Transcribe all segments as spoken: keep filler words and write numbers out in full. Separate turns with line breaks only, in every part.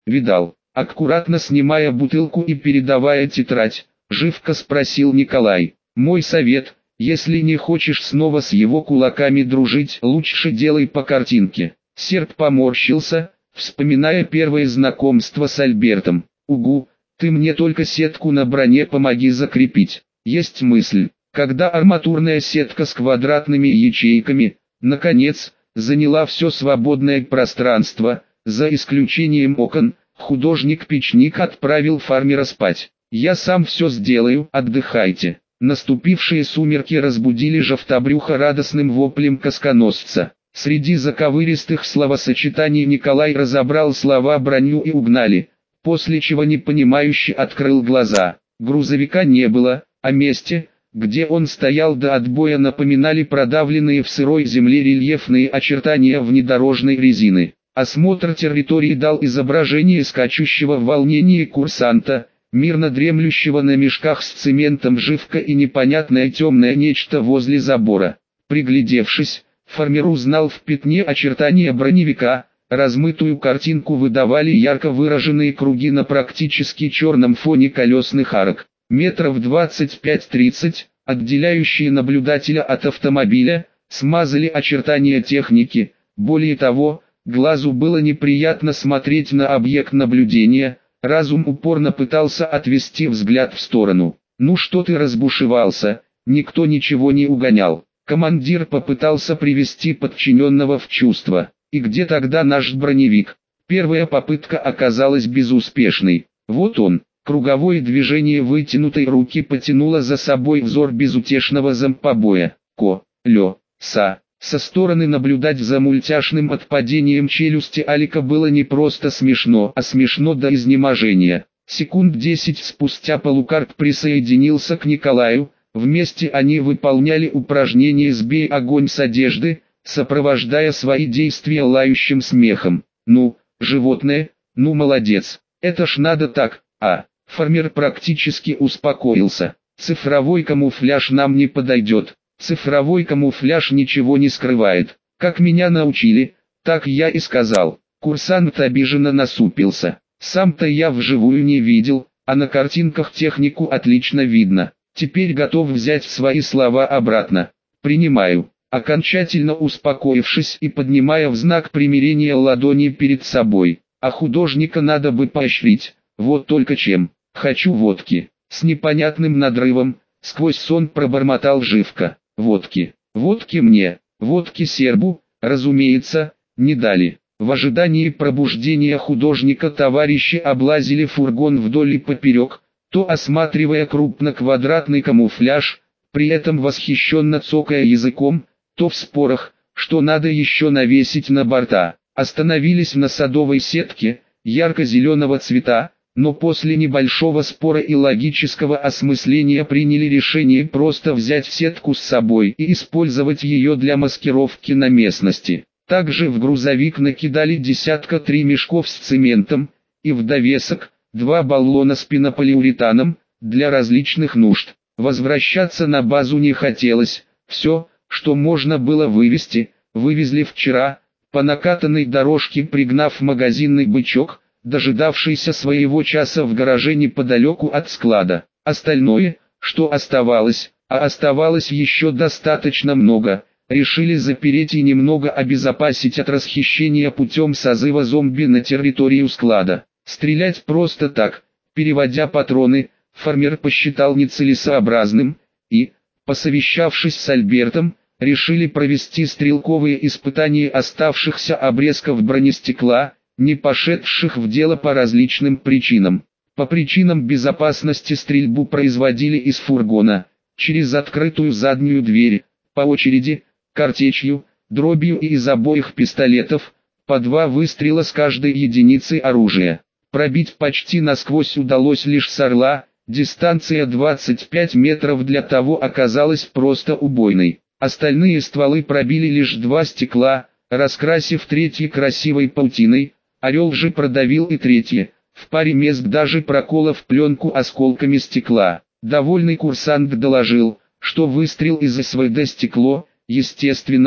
Видал. Аккуратно снимая бутылку и передавая тетрадь, живко спросил Николай. Мой совет, если не хочешь снова с его кулаками дружить, лучше делай по картинке. Серб поморщился, вспоминая первое знакомство с Альбертом. Угу, ты мне только сетку на броне помоги закрепить. Есть мысль. Когда арматурная сетка с квадратными ячейками, наконец, заняла все свободное пространство, за исключением окон, художник-печник отправил фармера спать. «Я сам все сделаю, отдыхайте». Наступившие сумерки разбудили Жовтобрюха радостным воплем касконосца. Среди заковыристых словосочетаний Николай разобрал слова «броню» и «угнали», после чего непонимающе открыл глаза. Грузовика не было, а месте, где он стоял до отбоя, напоминали продавленные в сырой земле рельефные очертания внедорожной резины. Осмотр территории дал изображение скачущего в волнении курсанта, мирно дремлющего на мешках с цементом живка и непонятное темное нечто возле забора. Приглядевшись, фармер узнал в пятне очертания броневика, размытую картинку выдавали ярко выраженные круги на практически черном фоне колесных арок. Метров двадцать пять-тридцать, отделяющие наблюдателя от автомобиля, смазали очертания техники. Более того, глазу было неприятно смотреть на объект наблюдения, разум упорно пытался отвести взгляд в сторону. «Ну что ты разбушевался, никто ничего не угонял». Командир попытался привести подчиненного в чувство. «И где тогда наш броневик?» Первая попытка оказалась безуспешной. Вот он. Круговое движение вытянутой руки потянуло за собой взор безутешного зомбобоя. Ко, лё, са. Со стороны наблюдать за мультяшным отпадением челюсти Алика было не просто смешно, а смешно до изнеможения. Секунд десять спустя Полукарп присоединился к Николаю, вместе они выполняли упражнение «Сбей огонь с одежды», сопровождая свои действия лающим смехом. «Ну, животное, ну молодец, это ж надо так, а». Фармер практически успокоился. «Цифровой камуфляж нам не подойдет. Цифровой камуфляж ничего не скрывает. Как меня научили, так я и сказал». Курсант обиженно насупился. «Сам-то я вживую не видел, а на картинках технику отлично видно. Теперь готов взять свои слова обратно. Принимаю». Окончательно успокоившись и поднимая в знак примирения ладони перед собой. «А художника надо бы поощрить, вот только чем. Хочу водки». С непонятным надрывом, сквозь сон пробормотал Живка. «Водки, водки мне, водки сербу, разумеется, не дали». В ожидании пробуждения художника товарищи облазили фургон вдоль и поперек, то осматривая крупноквадратный камуфляж, при этом восхищенно цокая языком, то в спорах, что надо еще навесить на борта. Остановились на садовой сетке, ярко-зеленого цвета, но после небольшого спора и логического осмысления приняли решение просто взять сетку с собой и использовать ее для маскировки на местности. Также в грузовик накидали десятка три мешков с цементом, и в довесок, два баллона с пенополиуретаном, для различных нужд. Возвращаться на базу не хотелось, все, что можно было вывезти, вывезли вчера, по накатанной дорожке пригнав магазинный бычок, дожидавшийся своего часа в гараже неподалеку от склада. Остальное, что оставалось, а оставалось еще достаточно много, решили запереть и немного обезопасить от расхищения путем созыва зомби на территорию склада. Стрелять просто так, переводя патроны, фармер посчитал нецелесообразным, и, посовещавшись с Альбертом, решили провести стрелковые испытания оставшихся обрезков бронестекла, не пошедших в дело по различным причинам. По причинам безопасности стрельбу производили из фургона, через открытую заднюю дверь, по очереди, картечью, дробью и из обоих пистолетов, по два выстрела с каждой единицы оружия. Пробить почти насквозь удалось лишь с «Орла», дистанция двадцать пять метров для того оказалась просто убойной. Остальные стволы пробили лишь два стекла, раскрасив третье красивой паутиной, «Орел» же продавил и третье, в паре мест даже проколов пленку осколками стекла. Довольный курсант доложил, что выстрел из СВД стекло, естественно,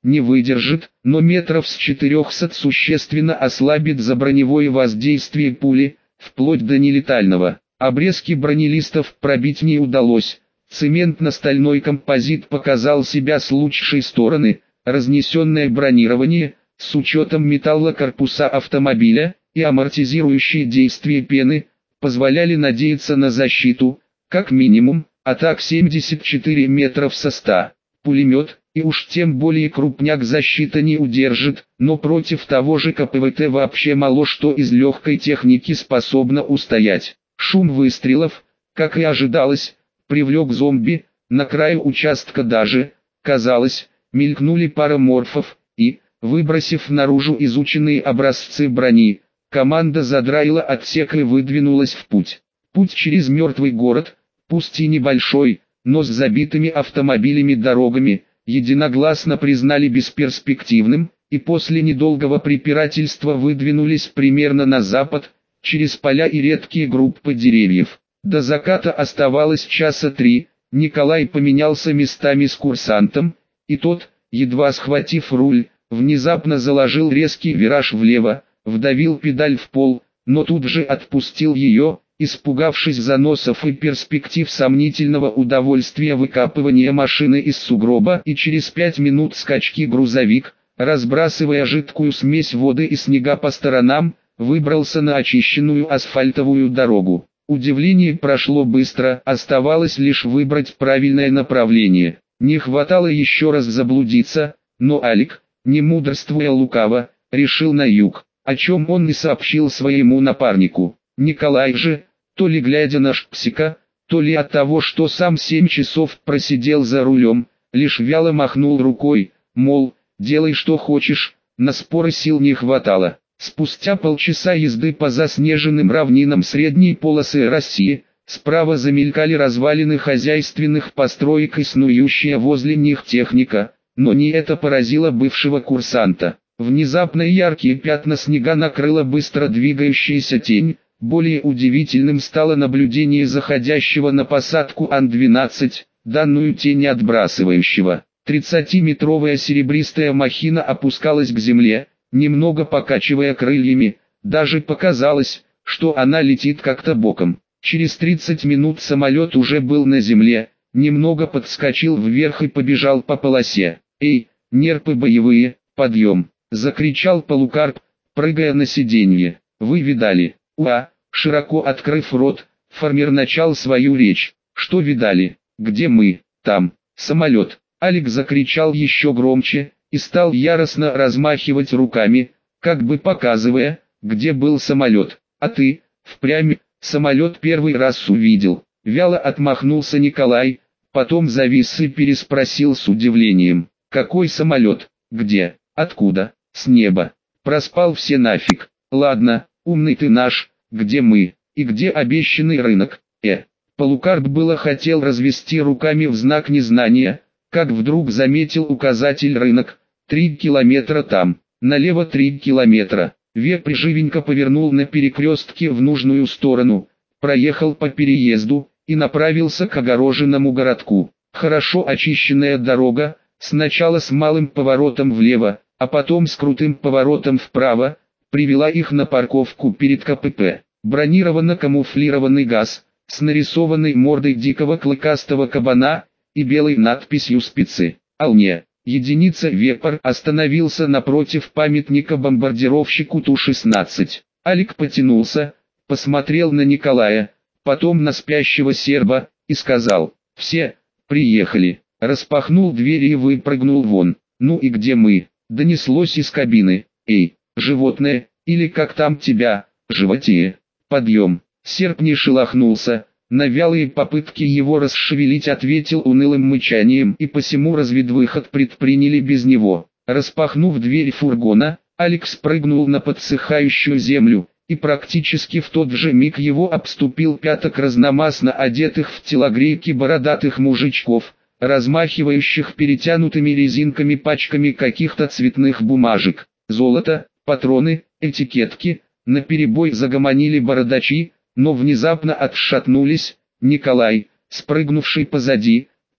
не выдержит, но метров с четырехсот существенно ослабит заброневое воздействие пули, вплоть до нелетального. Обрезки бронелистов пробить не удалось, цементно-стальной композит показал себя с лучшей стороны, разнесенное бронирование, с учетом металла корпуса автомобиля, и амортизирующие действия пены, позволяли надеяться на защиту, как минимум, атак семьдесят четыре метров со ста. Пулемет, и уж тем более крупняк защита не удержит, но против того же КПВТ вообще мало что из легкой техники способно устоять. Шум выстрелов, как и ожидалось, привлек зомби, на краю участка даже, казалось, мелькнули пара морфов, и, выбросив наружу изученные образцы брони, команда задраила отсек и выдвинулась в путь. Путь через мертвый город, пусть и небольшой, но с забитыми автомобилями дорогами, единогласно признали бесперспективным, и после недолгого препирательства выдвинулись примерно на запад, через поля и редкие группы деревьев. До заката оставалось часа три, Николай поменялся местами с курсантом, и тот, едва схватив руль, внезапно заложил резкий вираж влево, вдавил педаль в пол, но тут же отпустил ее, испугавшись заносов и перспектив сомнительного удовольствия выкапывания машины из сугроба, и через пять минут скачки грузовик, разбрасывая жидкую смесь воды и снега по сторонам, выбрался на очищенную асфальтовую дорогу. Удивление прошло быстро, оставалось лишь выбрать правильное направление. Не хватало еще раз заблудиться, но Алик, не мудрствуя лукаво, решил на юг, о чем он и сообщил своему напарнику. Николай же, то ли глядя на Шпсика, то ли от того, что сам семь часов просидел за рулем, лишь вяло махнул рукой, мол, делай что хочешь, на споры сил не хватало. Спустя полчаса езды по заснеженным равнинам средней полосы России, справа замелькали развалины хозяйственных построек и снующая возле них техника, но не это поразило бывшего курсанта. Внезапно яркие пятна снега накрыла быстро двигающаяся тень. Более удивительным стало наблюдение заходящего на посадку Ан двенадцать, данную тень отбрасывающего. тридцатиметровая серебристая махина опускалась к земле, немного покачивая крыльями, даже показалось, что она летит как-то боком. Через тридцать минут самолет уже был на земле, немного подскочил вверх и побежал по полосе. «Эй, нерпы боевые, подъем!» — закричал Полукарп, прыгая на сиденье. «Вы видали?» «Уа!» — широко открыв рот, фармер начал свою речь. «Что видали? Где мы?» «Там, самолет!» Алик закричал еще громче, и стал яростно размахивать руками, как бы показывая, где был самолет. «А ты, впрямь, самолет первый раз увидел?» Вяло отмахнулся Николай, потом завис и переспросил с удивлением. «Какой самолет? Где? Откуда? С неба? Проспал все нафиг. Ладно, умный ты наш, где мы, и где обещанный рынок?» Э. Полукарп было хотел развести руками в знак незнания, как вдруг заметил указатель «Рынок», три километра там, налево три километра. Вепрь живенько повернул на перекрестке в нужную сторону, проехал по переезду и направился к огороженному городку. Хорошо очищенная дорога, сначала с малым поворотом влево, а потом с крутым поворотом вправо, привела их на парковку перед КПП. Бронированно-камуфлированный ГАЗ, с нарисованной мордой дикого клыкастого кабана и белой надписью «Спецы». «Алне». Единица «Вепрь» остановился напротив памятника бомбардировщику Ту шестнадцать. Алик потянулся, посмотрел на Николая, потом на спящего серба, и сказал: «Все, приехали». Распахнул двери и выпрыгнул вон. «Ну и где мы?» — донеслось из кабины. «Эй, животное, или как там тебя, животие, подъем». Серб не шелохнулся, на вялые попытки его расшевелить ответил унылым мычанием, и посему разведвыход предприняли без него. Распахнув дверь фургона, Алик спрыгнул на подсыхающую землю, и практически в тот же миг его обступил пяток разномастно одетых в телогрейки бородатых мужичков, размахивающих перетянутыми резинками пачками каких-то цветных бумажек. Золото, патроны, этикетки, наперебой загомонили бородачи, но внезапно отшатнулись. Николай, спрыгнувший позади,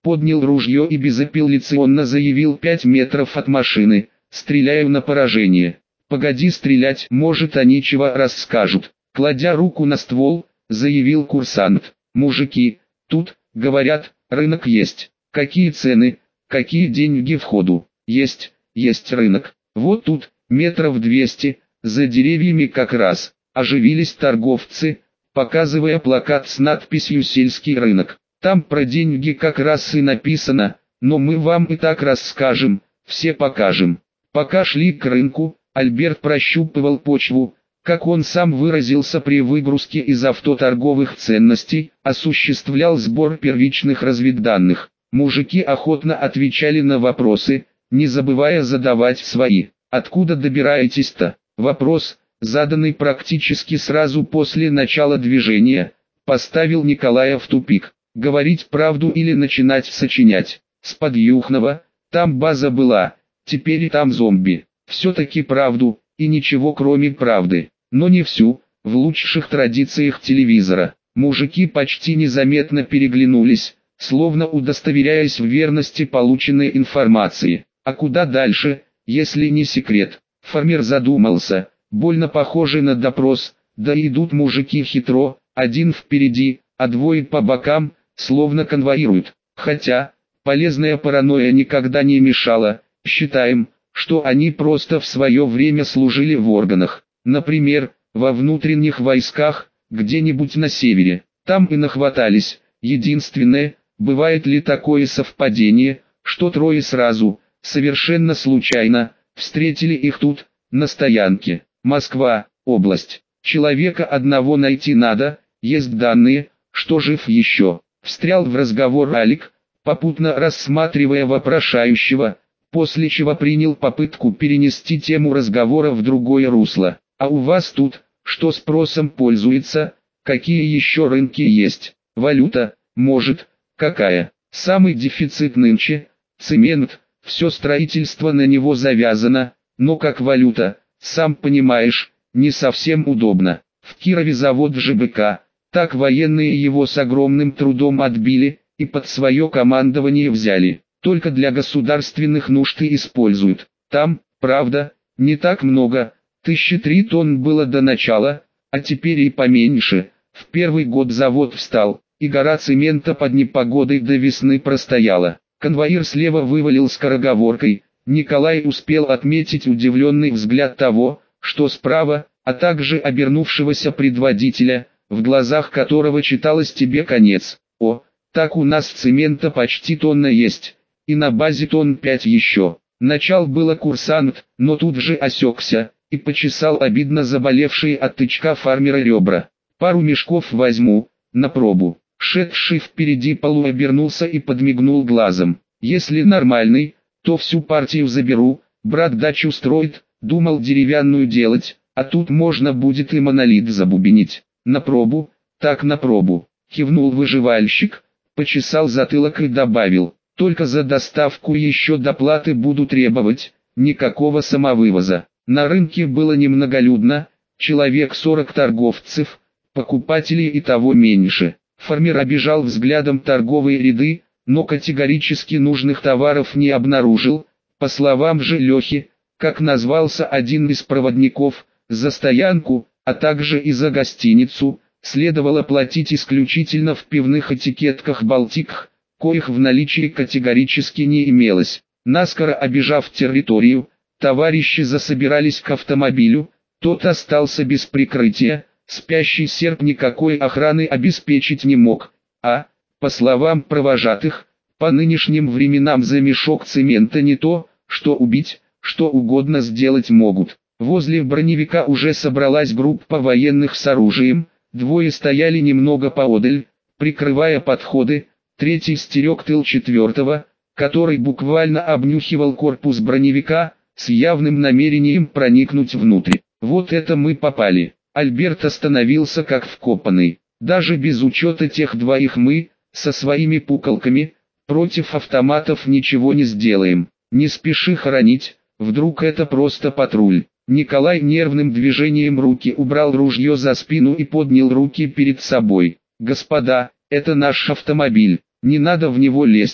поднял ружье и безапелляционно заявил: пять метров от машины, стреляю на поражение. Погоди стрелять, может они чего расскажут. Кладя руку на ствол, заявил курсант. Мужики, тут, говорят, рынок есть. Какие цены, какие деньги входу? Есть, есть рынок. Вот тут, метров двести, за деревьями как раз. Оживились торговцы, показывая плакат с надписью «Сельский рынок». Там про деньги как раз и написано, но мы вам и так расскажем, все покажем. Пока шли к рынку, Альберт прощупывал почву, как он сам выразился при выгрузке из авто торговых ценностей, осуществлял сбор первичных разведданных. Мужики охотно отвечали на вопросы, не забывая задавать свои. «Откуда добираетесь-то?» Вопрос, заданный практически сразу после начала движения, поставил Николая в тупик. Говорить правду или начинать сочинять. С Подъюхного, там база была, теперь и там зомби. Все-таки правду, и ничего кроме правды. Но не всю, в лучших традициях телевизора. Мужики почти незаметно переглянулись, словно удостоверяясь в верности полученной информации. А куда дальше, если не секрет? Фармер задумался, больно похоже на допрос, да идут мужики хитро, один впереди, а двое по бокам, словно конвоируют. Хотя, полезная паранойя никогда не мешала, считаем, что они просто в свое время служили в органах. Например, во внутренних войсках, где-нибудь на севере. Там и нахватались. Единственное, бывает ли такое совпадение, что трое сразу, совершенно случайно, встретили их тут, на стоянке. Москва, область. Человека одного найти надо, есть данные, что жив еще. Встрял в разговор Алик, попутно рассматривая вопрошающего, после чего принял попытку перенести тему разговора в другое русло. А у вас тут, что спросом пользуется, какие еще рынки есть? Валюта, может, какая? Самый дефицит нынче, цемент, все строительство на него завязано, но как валюта, сам понимаешь, не совсем удобно. В Кирове завод ЖБК, так военные его с огромным трудом отбили, и под свое командование взяли. Только для государственных нужд и используют. Там, правда, не так много, тысячи три тонн было до начала, а теперь и поменьше. В первый год завод встал, и гора цемента под непогодой до весны простояла. Конвоир слева вывалил скороговоркой. Николай успел отметить удивленный взгляд того, что справа, а также обернувшегося предводителя, в глазах которого читалось: тебе конец. О, так у нас цемента почти тонна есть, и на базе тонн пять еще. Начал было курсант, но тут же осекся, и почесал обидно заболевшие от тычка фармера ребра. Пару мешков возьму, на пробу. Шедший впереди полуобернулся и подмигнул глазом. Если нормальный, то всю партию заберу, брат дачу строит, думал деревянную делать, а тут можно будет и монолит забубенить. На пробу, так на пробу. Кивнул выживальщик, почесал затылок и добавил: только за доставку еще доплаты буду требовать, никакого самовывоза. На рынке было немноголюдно, человек сорок торговцев, покупателей и того меньше. Фармер обежал взглядом торговые ряды, но категорически нужных товаров не обнаружил. По словам же Лехи, как назвался один из проводников, за стоянку, а также и за гостиницу, следовало платить исключительно в пивных этикетках «Балтик», коих в наличии категорически не имелось. Наскоро обежав территорию, товарищи засобирались к автомобилю, тот остался без прикрытия, спящий серп никакой охраны обеспечить не мог, а, по словам провожатых, по нынешним временам за мешок цемента не то, что убить, что угодно сделать могут. Возле броневика уже собралась группа военных с оружием, двое стояли немного поодаль, прикрывая подходы, третий стерег тыл четвертого, который буквально обнюхивал корпус броневика, с явным намерением проникнуть внутрь. Вот это мы попали. Альберт остановился как вкопанный. Даже без учета тех двоих мы, со своими пукалками, против автоматов ничего не сделаем. Не спеши хоронить, вдруг это просто патруль. Николай нервным движением руки убрал ружье за спину и поднял руки перед собой. Господа, это наш автомобиль, не надо в него лезть.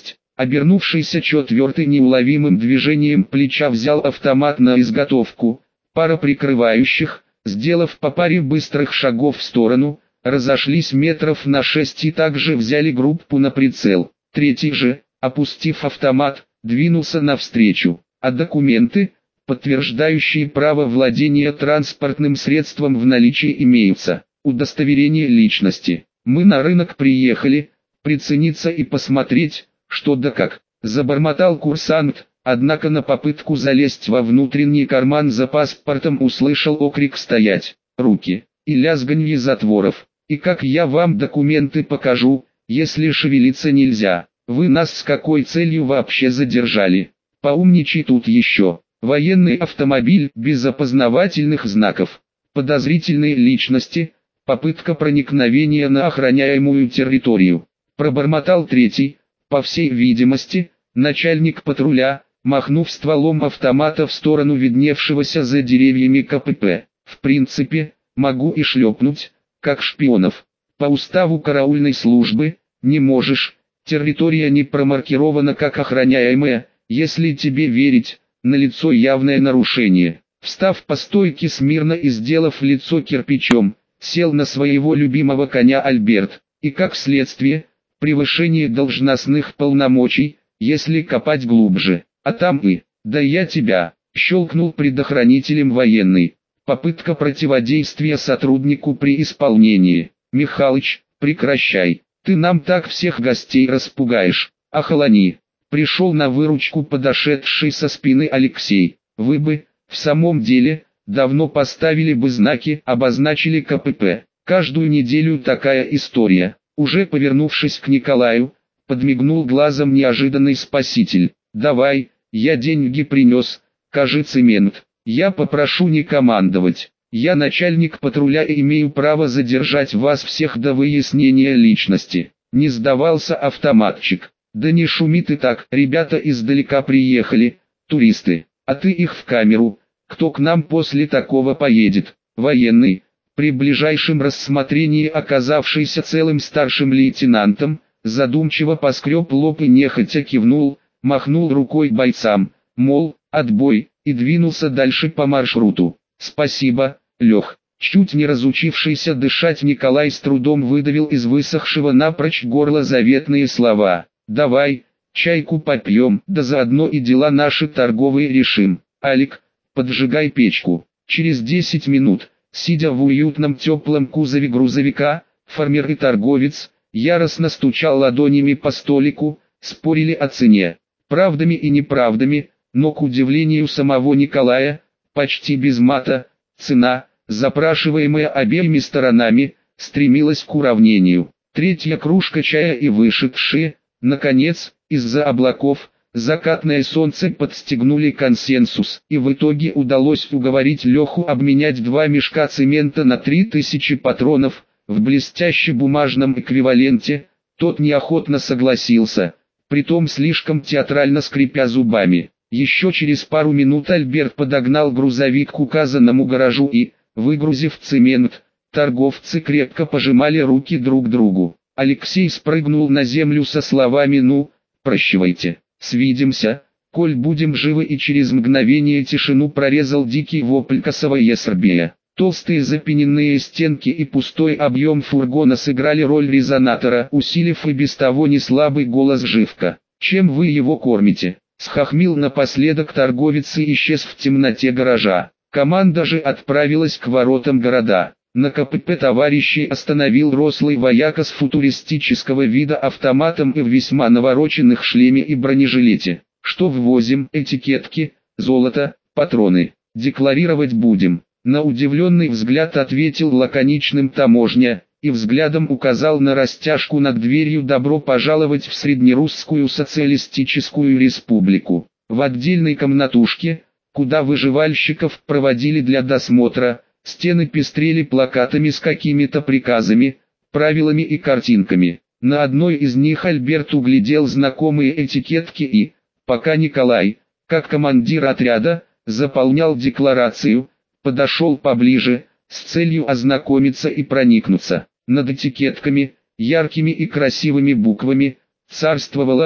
Обернувшийся четвертый неуловимым движением плеча взял автомат на изготовку. Пара прикрывающих, сделав по паре быстрых шагов в сторону, разошлись метров на шесть и также взяли группу на прицел. Третий же, опустив автомат, двинулся навстречу. А документы, подтверждающие право владения транспортным средством, в наличии имеются. Удостоверение личности. Мы на рынок приехали, прицениться и посмотреть, что да как. Забормотал курсант, однако на попытку залезть во внутренний карман за паспортом услышал окрик «стоять!» руки и лязганье затворов. И как я вам документы покажу, если шевелиться нельзя? Вы нас с какой целью вообще задержали? Поумничай тут еще. Военный автомобиль без опознавательных знаков. Подозрительные личности. Попытка проникновения на охраняемую территорию. Пробормотал третий, по всей видимости, начальник патруля, махнув стволом автомата в сторону видневшегося за деревьями КПП. В принципе, могу и шлепнуть, как шпионов. По уставу караульной службы, не можешь, территория не промаркирована как охраняемая, если тебе верить, налицо явное нарушение. Встав по стойке смирно и сделав лицо кирпичом, сел на своего любимого коня Альберт, и как следствие, превышение должностных полномочий, если копать глубже, а там и, да я тебя, щелкнул предохранителем военный. Попытка противодействия сотруднику при исполнении. Михалыч, прекращай, ты нам так всех гостей распугаешь, охолони. Пришел на выручку подошедший со спины Алексей. Вы бы, в самом деле, давно поставили бы знаки, обозначили КПП. Каждую неделю такая история. Уже повернувшись к Николаю, подмигнул глазом неожиданный спаситель. Давай, я деньги принес, кажи цемент. Я попрошу не командовать. Я начальник патруля и имею право задержать вас всех до выяснения личности. Не сдавался автоматчик. Да не шуми ты так, ребята издалека приехали, туристы. А ты их в камеру. Кто к нам после такого поедет? Военный, при ближайшем рассмотрении оказавшийся целым старшим лейтенантом, задумчиво поскреб лоб и нехотя кивнул, махнул рукой бойцам, мол, отбой, и двинулся дальше по маршруту. Спасибо, Лех. Чуть не разучившийся дышать Николай с трудом выдавил из высохшего напрочь горла заветные слова. Давай, чайку попьем, да заодно и дела наши торговые решим. Алик, поджигай печку. Через десять минут, сидя в уютном теплом кузове грузовика, фермер и торговец, яростно стучал ладонями по столику, спорили о цене. Правдами и неправдами, но к удивлению самого Николая, почти без мата, цена, запрашиваемая обеими сторонами, стремилась к уравнению. Третья кружка чая и вышедшие, наконец, из-за облаков, закатное солнце подстегнули консенсус, и в итоге удалось уговорить Леху обменять два мешка цемента на три тысячи патронов, в блестяще бумажном эквиваленте. Тот неохотно согласился, притом слишком театрально скрипя зубами. Еще через пару минут Альберт подогнал грузовик к указанному гаражу и, выгрузив цемент, торговцы крепко пожимали руки друг другу. Алексей спрыгнул на землю со словами «Ну, прощавайте, свидимся, коль будем живы», и через мгновение тишину прорезал дикий вопль косого есербея. Толстые запененные стенки и пустой объем фургона сыграли роль резонатора, усилив и без того неслабый голос Живка. «Чем вы его кормите?» Схохмил напоследок торговец и исчез в темноте гаража. Команда же отправилась к воротам города. На КПП товарищей остановил рослый вояка с футуристического вида автоматом и в весьма навороченных шлеме и бронежилете. «Что ввозим? Этикетки, золото, патроны. Декларировать будем». На удивленный взгляд ответил лаконичным таможня, и взглядом указал на растяжку над дверью «Добро пожаловать в Среднерусскую социалистическую республику». В отдельной комнатушке, куда выживальщиков проводили для досмотра, стены пестрели плакатами с какими-то приказами, правилами и картинками. На одной из них Альберт углядел знакомые этикетки и, пока Николай, как командир отряда, заполнял декларацию, подошел поближе, с целью ознакомиться и проникнуться. Над этикетками, яркими и красивыми буквами, царствовала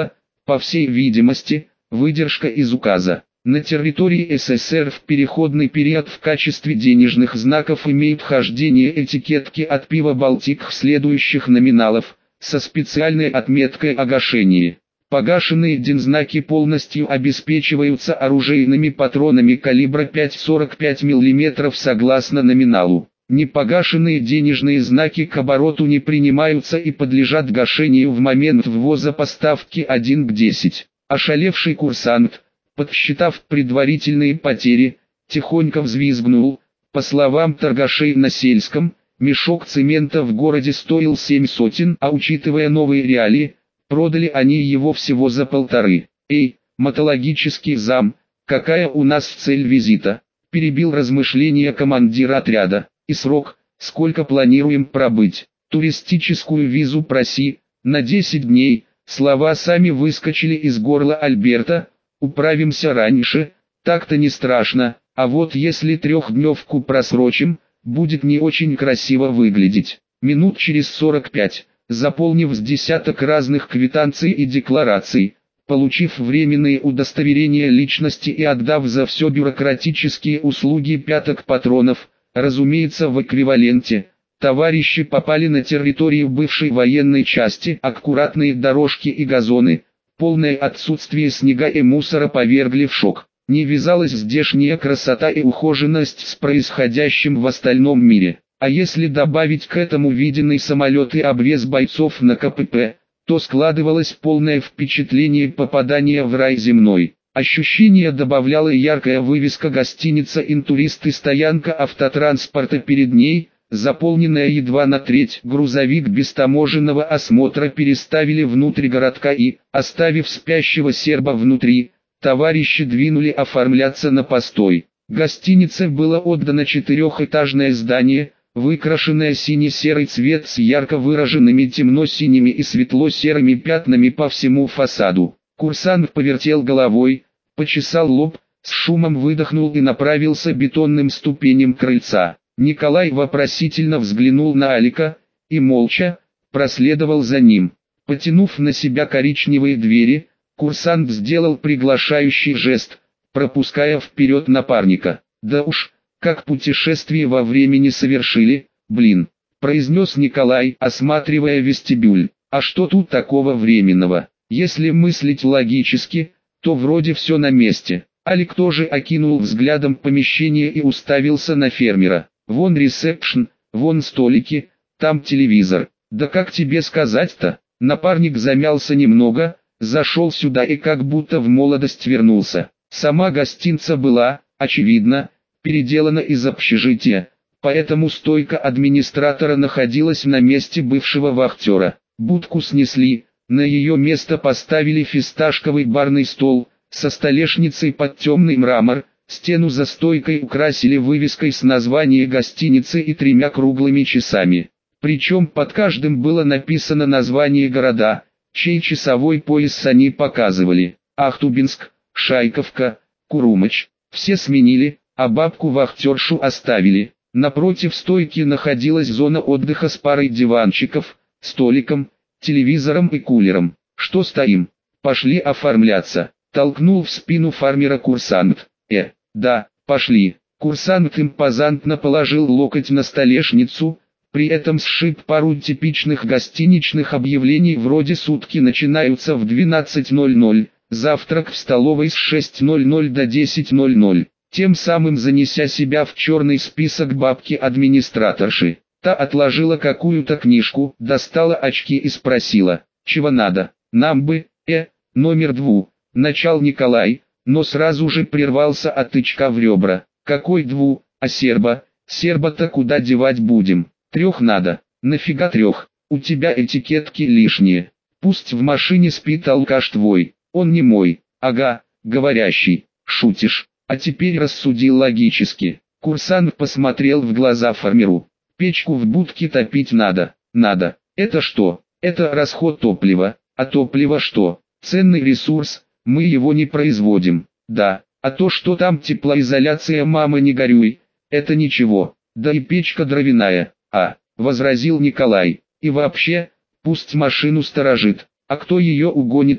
По всей видимости, выдержка из указа. На территории СССР в переходный период в качестве денежных знаков имеют хождение этикетки от пива «Балтик» следующих номиналов, со специальной отметкой о гашении. Погашенные дензнаки полностью обеспечиваются оружейными патронами калибра пять сорок пять миллиметров согласно номиналу. Непогашенные денежные знаки к обороту не принимаются и подлежат гашению в момент ввоза поставки один к десяти. Ошалевший курсант, подсчитав предварительные потери, тихонько взвизгнул. По словам торгашей на сельском, мешок цемента в городе стоил семь сотен, а учитывая новые реалии, продали они его всего за полторы. «Эй, мотологический зам, какая у нас цель визита?» – перебил размышления командир отряда. «И срок, сколько планируем пробыть?» «Туристическую визу проси, на десять дней». Слова сами выскочили из горла Альберта. «Управимся раньше, так-то не страшно, а вот если трехдневку просрочим, будет не очень красиво выглядеть». Минут через сорок пять, заполнив с десяток разных квитанций и деклараций, получив временные удостоверения личности и отдав за все бюрократические услуги пяток патронов, разумеется в эквиваленте, товарищи попали на территорию бывшей военной части. Аккуратные дорожки и газоны, полное отсутствие снега и мусора повергли в шок. Не вязалась здешняя красота и ухоженность с происходящим в остальном мире. А если добавить к этому виденный самолет и обвес бойцов на КПП, то складывалось полное впечатление попадания в рай земной. Ощущение добавляла яркая вывеска гостиница «Интурист» и стоянка автотранспорта перед ней, заполненная едва на треть. Грузовик без таможенного осмотра переставили внутрь городка и, оставив спящего серба внутри, товарищи двинули оформляться на постой. Гостинице было отдано четырехэтажное здание, выкрашенное сине-серый цвет с ярко выраженными темно-синими и светло-серыми пятнами по всему фасаду. Курсант повертел головой, почесал лоб, с шумом выдохнул и направился бетонным ступеням крыльца. Николай вопросительно взглянул на Алика и молча проследовал за ним. Потянув на себя коричневые двери, курсант сделал приглашающий жест, пропуская вперед напарника. «Да уж, как путешествие во времени совершили, блин», – произнес Николай, осматривая вестибюль. «А что тут такого временного? Если мыслить логически, то вроде все на месте». Алик тоже окинул взглядом помещение и уставился на фермера. «Вон ресепшн, вон столики, там телевизор. Да как тебе сказать-то?» Напарник замялся немного, зашел сюда и как будто в молодость вернулся. Сама гостиница была, очевидно, переделана из общежития, поэтому стойка администратора находилась на месте бывшего вахтера. Будку снесли, на ее место поставили фисташковый барный стол, со столешницей под темный мрамор, стену за стойкой украсили вывеской с названием гостиницы и тремя круглыми часами. Причем под каждым было написано название города, чей часовой пояс они показывали. Ахтубинск, Шайковка, Курумыч. Все сменили, а бабку-вахтершу оставили. Напротив стойки находилась зона отдыха с парой диванчиков, столиком, телевизором и кулером. «Что стоим? Пошли оформляться», — толкнул в спину фармера курсант. «Э, да, пошли». Курсант импозантно положил локоть на столешницу, при этом сшиб пару типичных гостиничных объявлений вроде «Сутки начинаются в двенадцать ноль ноль», «Завтрак в столовой с шести ноль-ноль до десяти ноль-ноль», тем самым занеся себя в черный список бабки-администраторши. Та отложила какую-то книжку, достала очки и спросила: «Чего надо?» «Нам бы, э, номер дву», — начал Николай, но сразу же прервался от тычка в ребра. «Какой дву, а серба? Серба-то куда девать будем? Трех надо». «Нафига трех? У тебя этикетки лишние. Пусть в машине спит алкаш твой, он не мой». «Ага, говорящий, шутишь, а теперь рассуди логически». Курсант посмотрел в глаза фармеру. «Печку в будке топить надо». «Надо. Это что?» «Это расход топлива». «А топливо что?» «Ценный ресурс, мы его не производим». «Да, а то что там теплоизоляция, мама не горюй, это ничего, да и печка дровяная». «А», — возразил Николай, — «и вообще, пусть машину сторожит, а кто ее угонит тут?»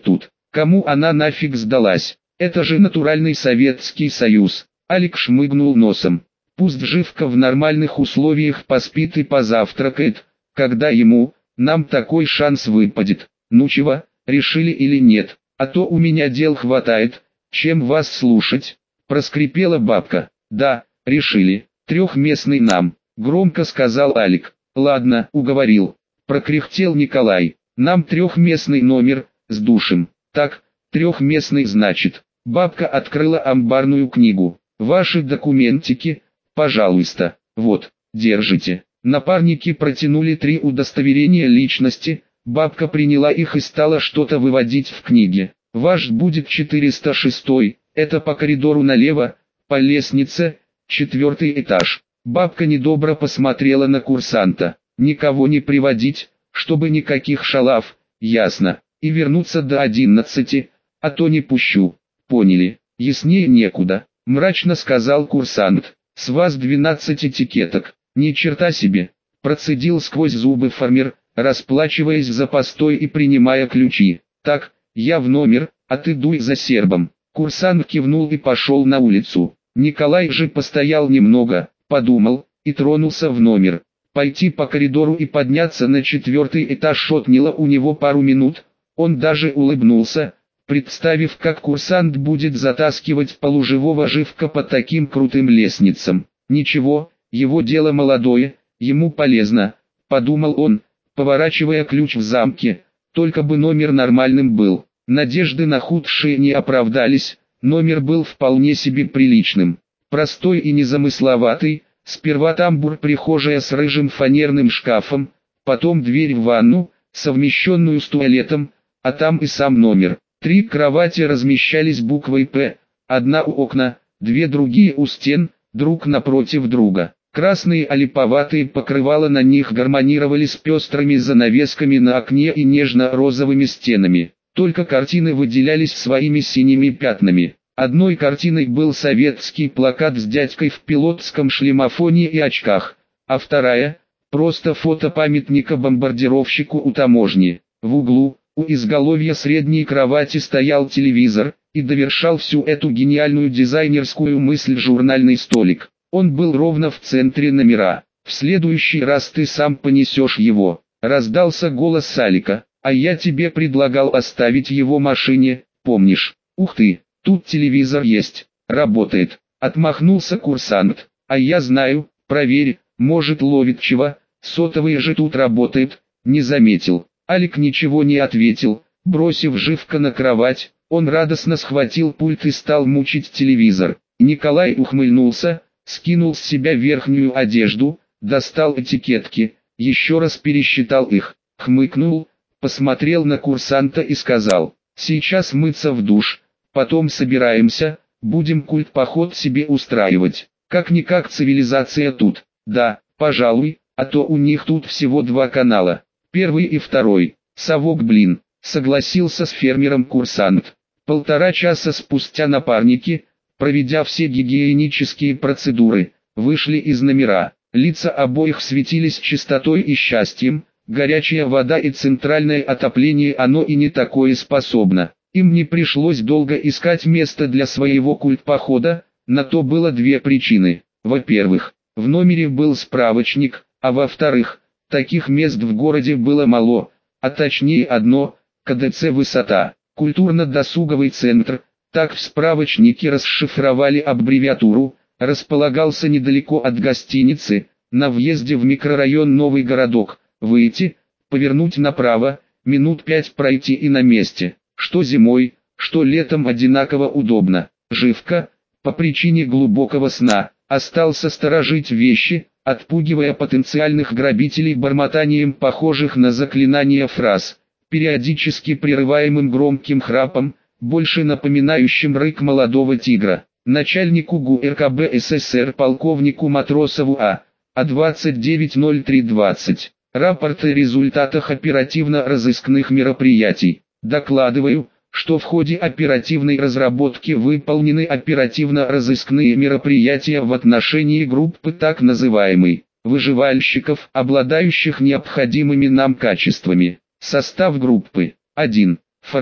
Кому она нафиг сдалась? Это же натуральный Советский Союз. Алик шмыгнул носом. Пусть Живка в нормальных условиях поспит и позавтракает, когда ему, нам такой шанс выпадет. Ну чего, решили или нет? А то у меня дел хватает, чем вас слушать. Проскрипела бабка. Да, решили. Трехместный нам, громко сказал Алик. Ладно, уговорил. Прокряхтел Николай. Нам трехместный номер, с душем. Так, трехместный значит. Бабка открыла амбарную книгу. Ваши документики, пожалуйста. Вот, держите. Напарники протянули три удостоверения личности. Бабка приняла их и стала что-то выводить в книге. Ваш будет четыреста шестой, это по коридору налево, по лестнице, четвертый этаж. Бабка недобро посмотрела на курсанта. Никого не приводить, чтобы никаких шалав, ясно. И вернуться до одиннадцати, а то не пущу. Поняли, яснее некуда, мрачно сказал курсант. С вас двенадцать этикеток, ни черта себе. Процедил сквозь зубы фармер, расплачиваясь за постой и принимая ключи. Так, я в номер, а ты дуй за сербом. Курсант кивнул и пошел на улицу. Николай же постоял немного, подумал, и тронулся в номер. Пойти по коридору и подняться на четвертый этаж шотнило у него пару минут. Он даже улыбнулся, представив, как курсант будет затаскивать полуживого Живка по таким крутым лестницам. Ничего, его дело молодое, ему полезно, подумал он, поворачивая ключ в замке, только бы номер нормальным был. Надежды на худшее не оправдались, номер был вполне себе приличным. Простой и незамысловатый, сперва тамбур-прихожая с рыжим фанерным шкафом, потом дверь в ванну, совмещенную с туалетом, а там и сам номер. Три кровати размещались буквой «П», одна у окна, две другие у стен, друг напротив друга. Красные олиповатые покрывала на них гармонировали с пестрыми занавесками на окне и нежно-розовыми стенами. Только картины выделялись своими синими пятнами. Одной картиной был советский плакат с дядькой в пилотском шлемофоне и очках, а вторая – просто фото памятника бомбардировщику у таможни. В углу, у изголовья средней кровати стоял телевизор, и довершал всю эту гениальную дизайнерскую мысль журнальный столик. Он был ровно в центре номера. «В следующий раз ты сам понесешь его», – раздался голос Алика, – «а я тебе предлагал оставить его машине, помнишь?» «Ух ты, тут телевизор есть, работает», – отмахнулся курсант. «А я знаю, проверь, может ловит чего, сотовый же тут работает», – не заметил. Алик ничего не ответил, бросив Живка на кровать, он радостно схватил пульт и стал мучить телевизор. Николай ухмыльнулся, скинул с себя верхнюю одежду, достал этикетки, еще раз пересчитал их, хмыкнул, посмотрел на курсанта и сказал: «Сейчас мыться в душ, потом собираемся, будем культ-поход себе устраивать. Как-никак цивилизация тут, да, пожалуй, а то у них тут всего два канала, первый и второй, совок блин», согласился с фермером курсант. Полтора часа спустя напарники, проведя все гигиенические процедуры, вышли из номера. Лица обоих светились чистотой и счастьем, горячая вода и центральное отопление оно и не такое способно. Им не пришлось долго искать место для своего культ-похода, на то было две причины. Во-первых, в номере был справочник, а во-вторых, таких мест в городе было мало, а точнее одно – ка дэ цэ «Высота». Культурно-досуговый центр, так в справочнике расшифровали аббревиатуру, располагался недалеко от гостиницы, на въезде в микрорайон Новый Городок. Выйти, повернуть направо, минут пять пройти и на месте. Что зимой, что летом одинаково удобно. Живка, по причине глубокого сна, остался сторожить вещи, отпугивая потенциальных грабителей бормотанием похожих на заклинания фраз, периодически прерываемым громким храпом, больше напоминающим рык молодого тигра. Начальнику ГУ эр ка бэ эс эс эр полковнику Матросову А. А двадцать девять ноль три двадцать. Рапорт о результатах оперативно-розыскных мероприятий. Докладываю, что в ходе оперативной разработки выполнены оперативно-розыскные мероприятия в отношении группы так называемой выживальщиков, обладающих необходимыми нам качествами. Состав группы: один. Фармер,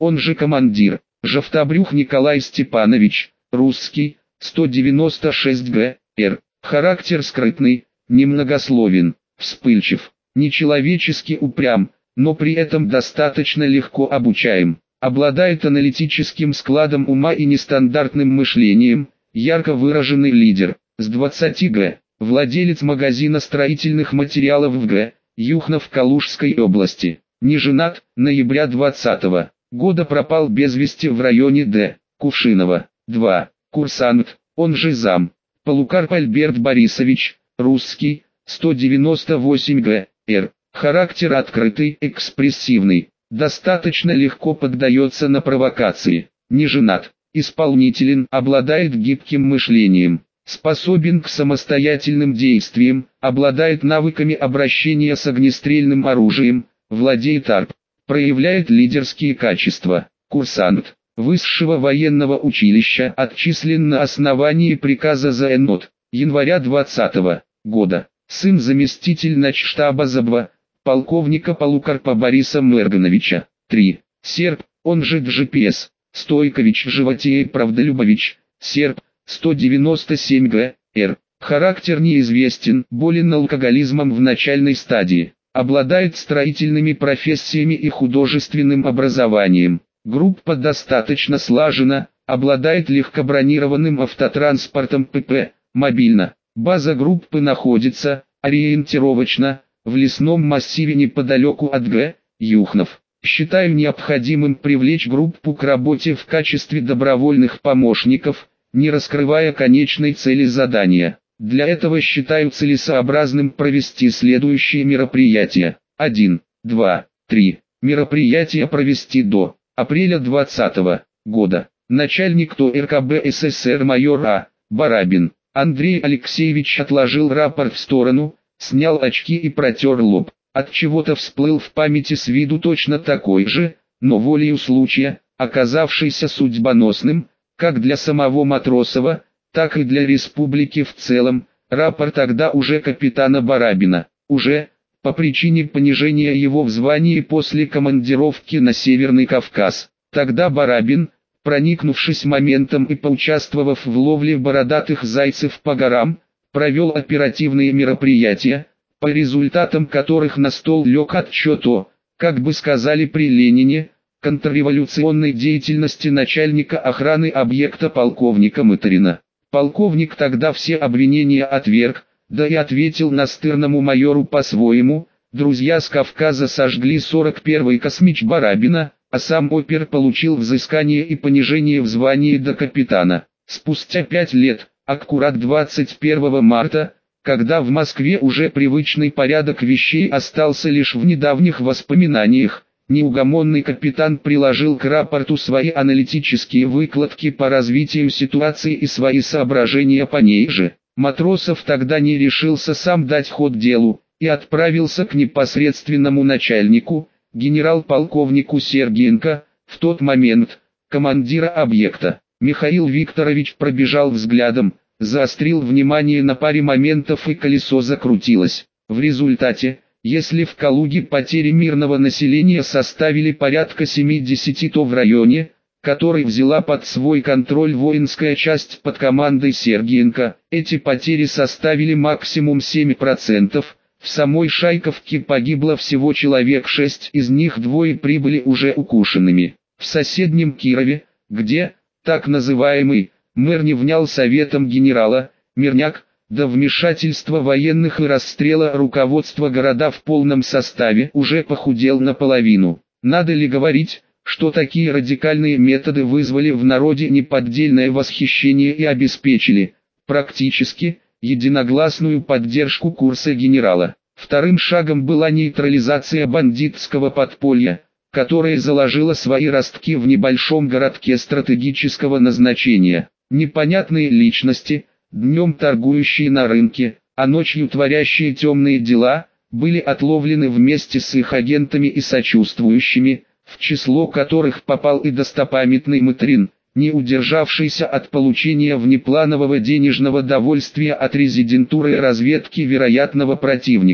он же командир, Жовтобрюх Николай Степанович, русский, сто девяносто шесть гэ эр, характер скрытный, немногословен, вспыльчив, нечеловечески упрям, но при этом достаточно легко обучаем, обладает аналитическим складом ума и нестандартным мышлением, ярко выраженный лидер, с двадцати гэ, владелец магазина строительных материалов в гэ. Юхнов Калужской области, не женат, ноября двадцатого года пропал без вести в районе Д. Кувшиново, два, курсант, он же зам, Полукарп Альберт Борисович, русский, сто девяносто восемь гэ эр, характер открытый, экспрессивный, достаточно легко поддается на провокации, не женат, исполнителен, обладает гибким мышлением. Способен к самостоятельным действиям, обладает навыками обращения с огнестрельным оружием, владеет АРП, проявляет лидерские качества, курсант, высшего военного училища, отчислен на основании приказа ЗНОТ, января двадцатого года, сын заместитель начштаба ЗАБВа, полковника Полукарпа Бориса Мергановича, три, серб, он же джи пи эс, Стойкович Животей Правдолюбович, серб, сто девяносто семь гэ эр, характер неизвестен, болен алкоголизмом в начальной стадии, обладает строительными профессиями и художественным образованием, группа достаточно слажена, обладает легкобронированным автотранспортом ПП, мобильно, база группы находится, ориентировочно, в лесном массиве неподалеку от гэ. Юхнов. Считаю необходимым привлечь группу к работе в качестве добровольных помощников, не раскрывая конечной цели задания. Для этого считаю целесообразным провести следующие мероприятия. один, два, три. Мероприятия провести до апреля двадцатого года. Начальник ТО эр ка бэ эс эс эр майор А. Барабин Андрей Алексеевич отложил рапорт в сторону, снял очки и протер лоб. От чего-то всплыл в памяти с виду точно такой же, но волею случая, оказавшийся судьбоносным, как для самого Матросова, так и для республики в целом, рапорт тогда уже капитана Барабина, уже, по причине понижения его в звании после командировки на Северный Кавказ. Тогда Барабин, проникнувшись моментом и поучаствовав в ловле бородатых зайцев по горам, провел оперативные мероприятия, по результатам которых на стол лег отчет о, как бы сказали при Ленине, контрреволюционной деятельности начальника охраны объекта полковника Мытарина. Полковник тогда все обвинения отверг, да и ответил настырному майору по-своему. Друзья с Кавказа сожгли сорок первый космич Барабина, а сам опер получил взыскание и понижение в звании до капитана. Спустя пять лет, аккурат двадцать первого марта, когда в Москве уже привычный порядок вещей остался лишь в недавних воспоминаниях, неугомонный капитан приложил к рапорту свои аналитические выкладки по развитию ситуации и свои соображения по ней же. Матросов тогда не решился сам дать ход делу, и отправился к непосредственному начальнику, генерал-полковнику Сергиенко, в тот момент, командира объекта. Михаил Викторович пробежал взглядом, заострил внимание на паре моментов и колесо закрутилось. В результате, если в Калуге потери мирного населения составили порядка семидесяти, то в районе, который взяла под свой контроль воинская часть под командой Сергиенко, эти потери составили максимум семь процентов, в самой Шайковке погибло всего человек шесть, из них двое прибыли уже укушенными. В соседнем Кирове, где, так называемый, мэр не внял советом генерала, Мирняк, до вмешательства военных и расстрела руководства города в полном составе уже похудел наполовину. Надо ли говорить, что такие радикальные методы вызвали в народе неподдельное восхищение и обеспечили, практически, единогласную поддержку курса генерала. Вторым шагом была нейтрализация бандитского подполья, которое заложило свои ростки в небольшом городке стратегического назначения. Непонятные личности, днем торгующие на рынке, а ночью творящие темные дела, были отловлены вместе с их агентами и сочувствующими, в число которых попал и достопамятный Мытарин, не удержавшийся от получения внепланового денежного довольствия от резидентуры разведки вероятного противника.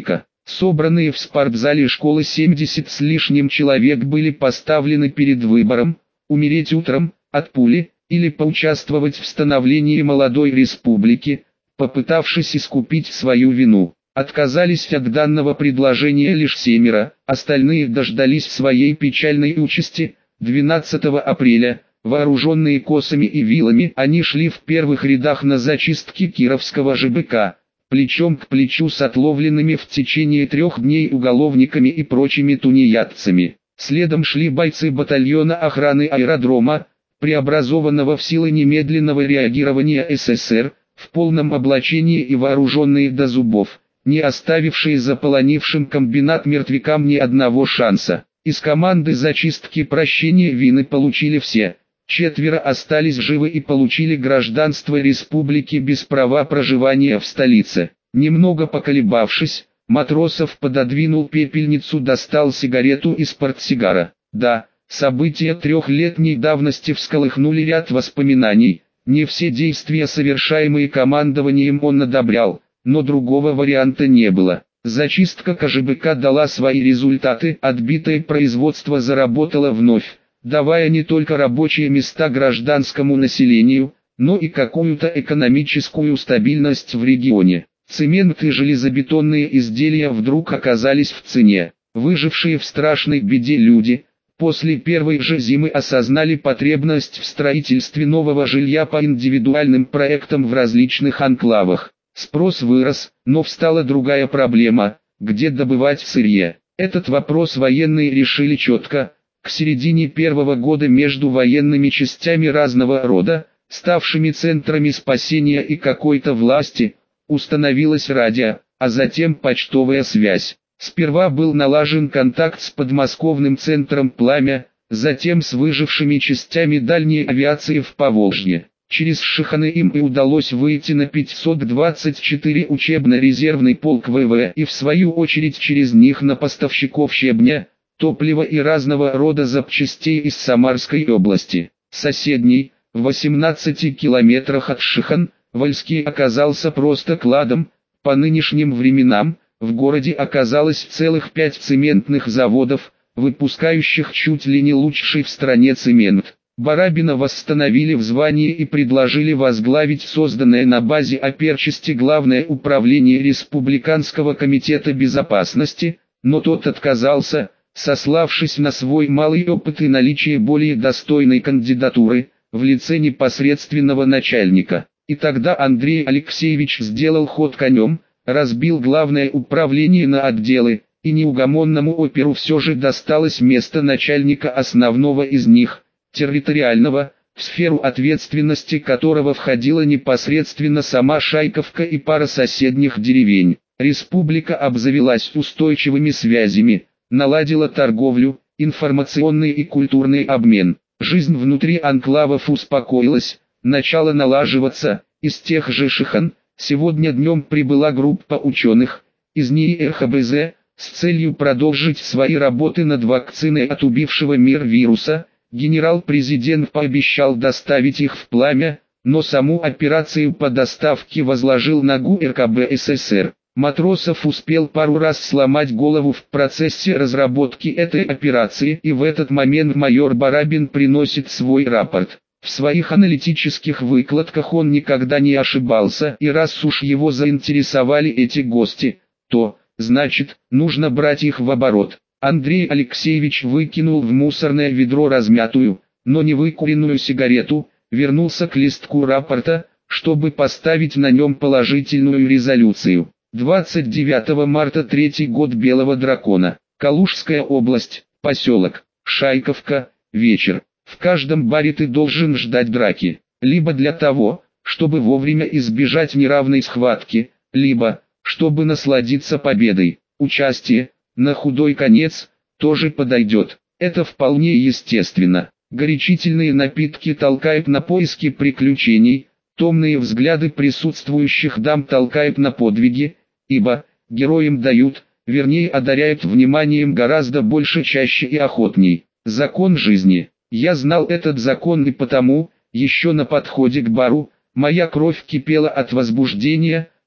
Собранные в спортзале школы семьдесят с лишним человек были поставлены перед выбором: умереть утром от пули или поучаствовать в становлении молодой республики, попытавшись искупить свою вину. Отказались от данного предложения лишь семеро, остальные дождались своей печальной участи. двенадцатого апреля, вооруженные косами и вилами, они шли в первых рядах на зачистке Кировского ЖБК, плечом к плечу с отловленными в течение трех дней уголовниками и прочими тунеядцами. Следом шли бойцы батальона охраны аэродрома, преобразованного в силы немедленного реагирования СССР, в полном облачении и вооруженные до зубов, не оставившие заполонившим комбинат мертвякам ни одного шанса. Из команды зачистки прощения вины получили все. Четверо остались живы и получили гражданство республики без права проживания в столице. Немного поколебавшись, Матросов пододвинул пепельницу, достал сигарету из портсигара. Да, события трехлетней давности всколыхнули ряд воспоминаний. Не все действия, совершаемые командованием, он одобрял, но другого варианта не было. Зачистка КЖБК дала свои результаты, отбитое производство заработало вновь, давая не только рабочие места гражданскому населению, но и какую-то экономическую стабильность в регионе. Цемент и железобетонные изделия вдруг оказались в цене. Выжившие в страшной беде люди, после первой же зимы осознали потребность в строительстве нового жилья по индивидуальным проектам в различных анклавах. Спрос вырос, но встала другая проблема: где добывать сырье. Этот вопрос военные решили четко. К середине первого года между военными частями разного рода, ставшими центрами спасения и какой-то власти, установилась радио, а затем почтовая связь. Сперва был налажен контакт с подмосковным центром «Пламя», затем с выжившими частями дальней авиации в Поволжье. Через Шиханы им и удалось выйти на пятьсот двадцать четыре учебно-резервный полк ВВ и в свою очередь через них на поставщиков щебня, топлива и разного рода запчастей из Самарской области. Соседний, в восемнадцати километрах от Шихан, Вольский оказался просто кладом. По нынешним временам, в городе оказалось целых пять цементных заводов, выпускающих чуть ли не лучший в стране цемент. Барабина восстановили в звании и предложили возглавить созданное на базе оперчасти Главное управление Республиканского комитета безопасности, но тот отказался, сославшись на свой малый опыт и наличие более достойной кандидатуры, в лице непосредственного начальника. И тогда Андрей Алексеевич сделал ход конем, разбил Главное управление на отделы, и неугомонному оперу все же досталось место начальника основного из них, территориального, в сферу ответственности которого входила непосредственно сама Шайковка и пара соседних деревень. Республика обзавелась устойчивыми связями, наладила торговлю, информационный и культурный обмен. Жизнь внутри анклавов успокоилась, начала налаживаться. Из тех же Шихан сегодня днем прибыла группа ученых из НИИ ХБЗ с целью продолжить свои работы над вакциной от убившего мир вируса. Генерал-президент пообещал доставить их в Пламя, но саму операцию по доставке возложил на ГУ РКБ СССР. Матросов успел пару раз сломать голову в процессе разработки этой операции, и в этот момент майор Барабин приносит свой рапорт. В своих аналитических выкладках он никогда не ошибался, и раз уж его заинтересовали эти гости, то, значит, нужно брать их в оборот. Андрей Алексеевич выкинул в мусорное ведро размятую, но не выкуренную сигарету, вернулся к листку рапорта, чтобы поставить на нем положительную резолюцию. двадцать девятого марта третий год Белого дракона. Калужская область, поселок Шайковка, вечер. В каждом баре ты должен ждать драки, либо для того, чтобы вовремя избежать неравной схватки, либо, чтобы насладиться победой. Участие, на худой конец, тоже подойдет. Это вполне естественно. Горячительные напитки толкают на поиски приключений, томные взгляды присутствующих дам толкают на подвиги, ибо героям дают, вернее одаряют вниманием гораздо больше, чаще и охотней. Закон жизни. Я знал этот закон и потому, еще на подходе к бару, моя кровь кипела от возбуждения,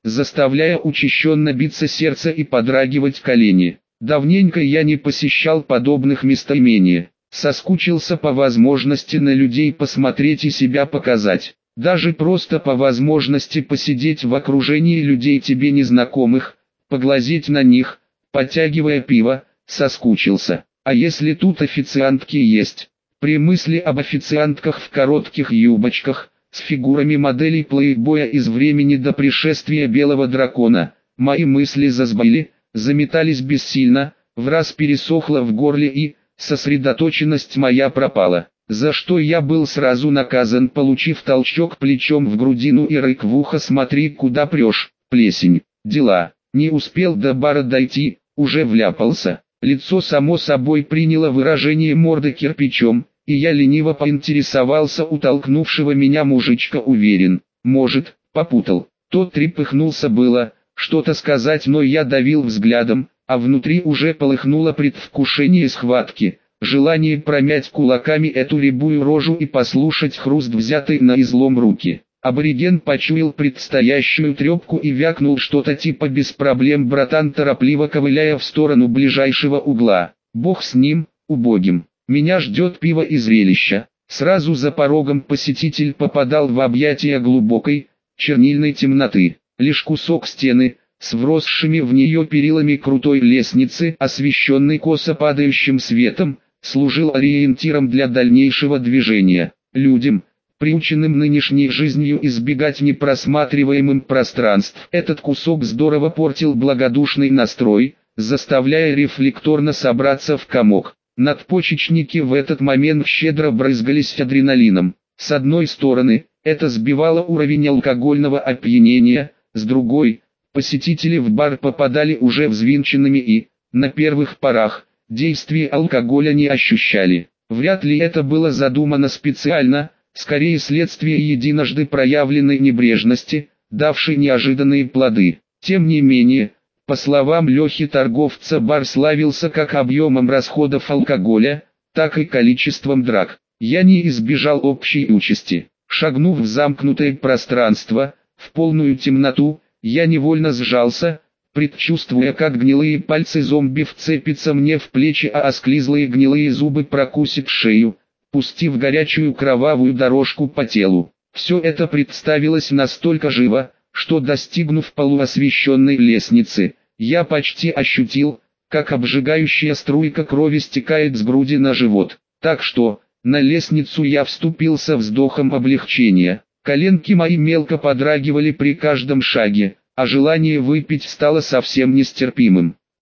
заставляя учащенно биться сердце и подрагивать колени. Давненько я не посещал подобных местоимений. Соскучился по возможности на людей посмотреть и себя показать. Даже просто по возможности посидеть в окружении людей тебе незнакомых, поглазеть на них, подтягивая пиво, соскучился. А если тут официантки есть? При мысли об официантках в коротких юбочках, с фигурами моделей плейбоя из времени до пришествия белого дракона, мои мысли засбоили, заметались бессильно, враз пересохло в горле и сосредоточенность моя пропала, за что я был сразу наказан, получив толчок плечом в грудину и рык в ухо: смотри, куда прешь, плесень. Дела. Не успел до бара дойти, уже вляпался. Лицо само собой приняло выражение морды кирпичом, и я лениво поинтересовался у толкнувшего меня мужичка: уверен, может, попутал. Тот трепыхнулся было, что-то сказать, но я давил взглядом, а внутри уже полыхнуло предвкушение схватки, желание промять кулаками эту рябую рожу и послушать хруст взятой на излом руки. Абориген почуял предстоящую трепку и вякнул что-то типа «без проблем, братан», торопливо ковыляя в сторону ближайшего угла. Бог с ним, убогим. Меня ждет пиво и зрелище. Сразу за порогом посетитель попадал в объятия глубокой, чернильной темноты. Лишь кусок стены, с вросшими в нее перилами крутой лестницы, освещенный косо падающим светом, служил ориентиром для дальнейшего движения. Людям, приученным нынешней жизнью избегать непросматриваемым пространств, этот кусок здорово портил благодушный настрой, заставляя рефлекторно собраться в комок. Надпочечники в этот момент щедро брызгались адреналином. С одной стороны, это сбивало уровень алкогольного опьянения, с другой, посетители в бар попадали уже взвинченными и, на первых порах, действия алкоголя не ощущали. Вряд ли это было задумано специально, скорее следствие единожды проявленной небрежности, давшей неожиданные плоды. Тем не менее, по словам Лехи торговца, бар славился как объемом расходов алкоголя, так и количеством драк. Я не избежал общей участи. Шагнув в замкнутое пространство, в полную темноту, я невольно сжался, предчувствуя, как гнилые пальцы зомби вцепятся мне в плечи, а осклизлые гнилые зубы прокусят шею, пустив горячую кровавую дорожку по телу. Все это представилось настолько живо, что, достигнув полуосвещенной лестницы, я почти ощутил, как обжигающая струйка крови стекает с груди на живот. Так что, на лестницу я вступился вздохом облегчения. Коленки мои мелко подрагивали при каждом шаге, а желание выпить стало совсем нестерпимым.